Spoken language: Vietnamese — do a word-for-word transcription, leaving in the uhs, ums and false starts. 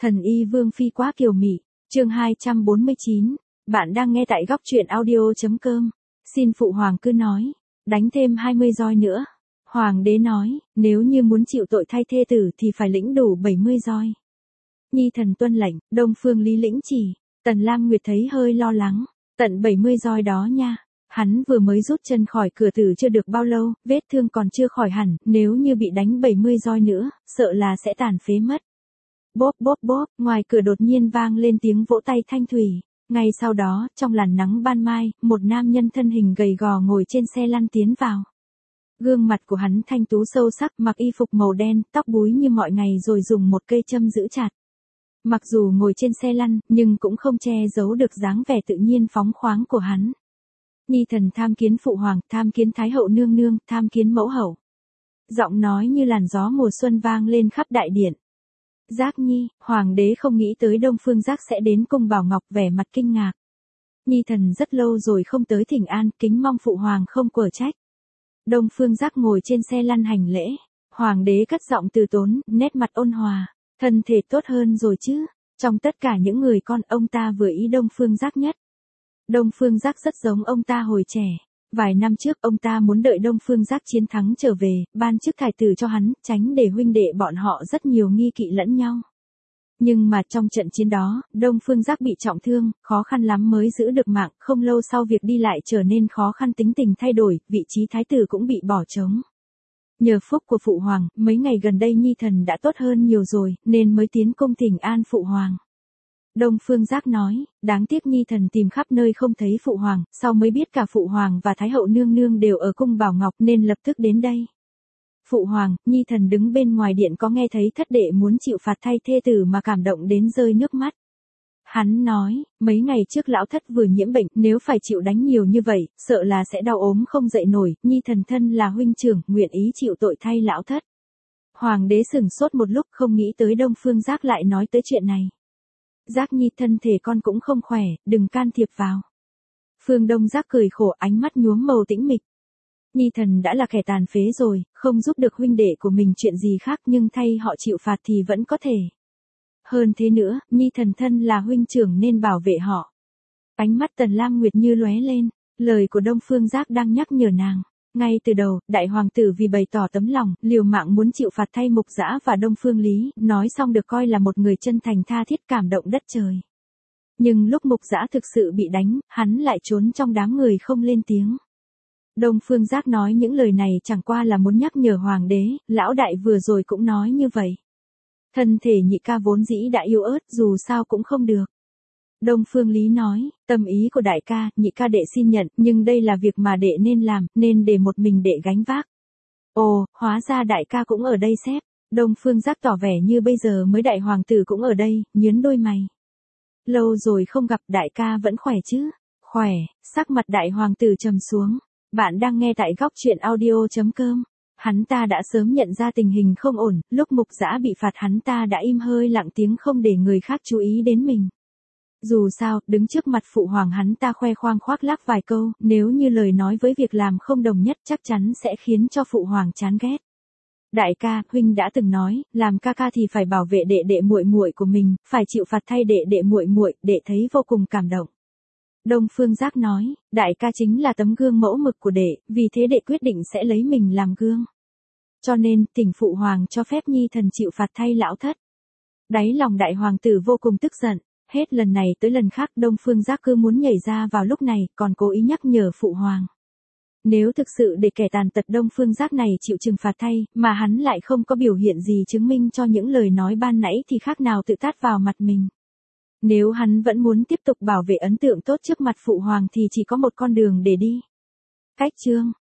Thần y Vương Phi quá kiều mị, chương hai trăm bốn mươi chín, bạn đang nghe tại góc truyện audio.com. Xin phụ hoàng cứ nói, đánh thêm hai mươi roi nữa. Hoàng đế nói, nếu như muốn chịu tội thay thê tử thì phải lĩnh đủ bảy mươi roi. Nhi thần tuân lệnh, Đông Phương Lý lĩnh chỉ. Tần Lam Nguyệt thấy hơi lo lắng, tận bảy mươi roi đó nha. Hắn vừa mới rút chân khỏi cửa tử chưa được bao lâu, vết thương còn chưa khỏi hẳn, nếu như bị đánh bảy mươi roi nữa, sợ là sẽ tàn phế mất. Bốp bốp bốp, ngoài cửa đột nhiên vang lên tiếng vỗ tay thanh thủy. Ngay sau đó, trong làn nắng ban mai, một nam nhân thân hình gầy gò ngồi trên xe lăn tiến vào. Gương mặt của hắn thanh tú sâu sắc, mặc y phục màu đen, tóc búi như mọi ngày rồi dùng một cây châm giữ chặt. Mặc dù ngồi trên xe lăn, nhưng cũng không che giấu được dáng vẻ tự nhiên phóng khoáng của hắn. Nhi thần tham kiến phụ hoàng, tham kiến thái hậu nương nương, tham kiến mẫu hậu. Giọng nói như làn gió mùa xuân vang lên khắp đại điện. Giác Nhi, hoàng đế không nghĩ tới Đông Phương Giác sẽ đến cung Bảo Ngọc, vẻ mặt kinh ngạc. Nhi thần rất lâu rồi không tới thỉnh an, kính mong phụ hoàng không quở trách. Đông Phương Giác ngồi trên xe lăn hành lễ. Hoàng đế cất giọng từ tốn, nét mặt ôn hòa. Thân thể tốt hơn rồi chứ. Trong tất cả những người con, ông ta vừa ý Đông Phương Giác nhất. Đông Phương Giác rất giống ông ta hồi trẻ. Vài năm trước ông ta muốn đợi Đông Phương Giác chiến thắng trở về, ban chức thái tử cho hắn, tránh để huynh đệ bọn họ rất nhiều nghi kỵ lẫn nhau. Nhưng mà trong trận chiến đó, Đông Phương Giác bị trọng thương, khó khăn lắm mới giữ được mạng, không lâu sau việc đi lại trở nên khó khăn, tính tình thay đổi, vị trí thái tử cũng bị bỏ trống. Nhờ phúc của phụ hoàng, mấy ngày gần đây Nhi thần đã tốt hơn nhiều rồi, nên mới tiến cung thỉnh an phụ hoàng. Đông Phương Giác nói, đáng tiếc Nhi thần tìm khắp nơi không thấy phụ hoàng, sau mới biết cả phụ hoàng và thái hậu nương nương đều ở cung Bảo Ngọc nên lập tức đến đây. Phụ hoàng, Nhi thần đứng bên ngoài điện có nghe thấy thất đệ muốn chịu phạt thay thê tử mà cảm động đến rơi nước mắt. Hắn nói, mấy ngày trước lão thất vừa nhiễm bệnh, nếu phải chịu đánh nhiều như vậy, sợ là sẽ đau ốm không dậy nổi, Nhi thần thân là huynh trưởng, nguyện ý chịu tội thay lão thất. Hoàng đế sửng sốt một lúc, không nghĩ tới Đông Phương Giác lại nói tới chuyện này. Giác Nhi, thân thể con cũng không khỏe, đừng can thiệp vào. Phương Đông Giác cười khổ, ánh mắt nhuốm màu tĩnh mịch. Nhi thần đã là kẻ tàn phế rồi, không giúp được huynh đệ của mình chuyện gì khác, nhưng thay họ chịu phạt thì vẫn có thể. Hơn thế nữa, Nhi thần thân là huynh trưởng nên bảo vệ họ. Ánh mắt Tần Lam Nguyệt như lóe lên, lời của Đông Phương Giác đang nhắc nhở nàng. Ngay từ đầu, đại hoàng tử vì bày tỏ tấm lòng, liều mạng muốn chịu phạt thay Mục Dã và Đông Phương Lý, nói xong được coi là một người chân thành tha thiết, cảm động đất trời. Nhưng lúc Mục Dã thực sự bị đánh, hắn lại trốn trong đám người không lên tiếng. Đông Phương Giác nói những lời này chẳng qua là muốn nhắc nhở hoàng đế, lão đại vừa rồi cũng nói như vậy. Thân thể nhị ca vốn dĩ đã yếu ớt, dù sao cũng không được. Đông Phương Lý nói, tâm ý của đại ca, nhị ca đệ xin nhận, nhưng đây là việc mà đệ nên làm, nên để một mình đệ gánh vác. Ồ, hóa ra đại ca cũng ở đây xếp. Đông Phương Giác tỏ vẻ như bây giờ mới đại hoàng tử cũng ở đây, nhướng đôi mày. Lâu rồi không gặp, đại ca vẫn khỏe chứ? Khỏe, sắc mặt đại hoàng tử trầm xuống. Bạn đang nghe tại góc truyện audio.com. Hắn ta đã sớm nhận ra tình hình không ổn, lúc Mục Dã bị phạt hắn ta đã im hơi lặng tiếng không để người khác chú ý đến mình. Dù sao, đứng trước mặt phụ hoàng hắn ta khoe khoang khoác lác vài câu, nếu như lời nói với việc làm không đồng nhất chắc chắn sẽ khiến cho phụ hoàng chán ghét. Đại ca, huynh đã từng nói, làm ca ca thì phải bảo vệ đệ đệ muội muội của mình, phải chịu phạt thay đệ đệ muội muội, đệ thấy vô cùng cảm động. Đông Phương Giác nói, đại ca chính là tấm gương mẫu mực của đệ, vì thế đệ quyết định sẽ lấy mình làm gương. Cho nên, thỉnh phụ hoàng cho phép Nhi thần chịu phạt thay lão thất. Đáy lòng đại hoàng tử vô cùng tức giận, hết lần này tới lần khác Đông Phương Giác cứ muốn nhảy ra vào lúc này, còn cố ý nhắc nhở phụ hoàng. Nếu thực sự để kẻ tàn tật Đông Phương Giác này chịu trừng phạt thay, mà hắn lại không có biểu hiện gì chứng minh cho những lời nói ban nãy thì khác nào tự tát vào mặt mình. Nếu hắn vẫn muốn tiếp tục bảo vệ ấn tượng tốt trước mặt phụ hoàng thì chỉ có một con đường để đi. Cách chương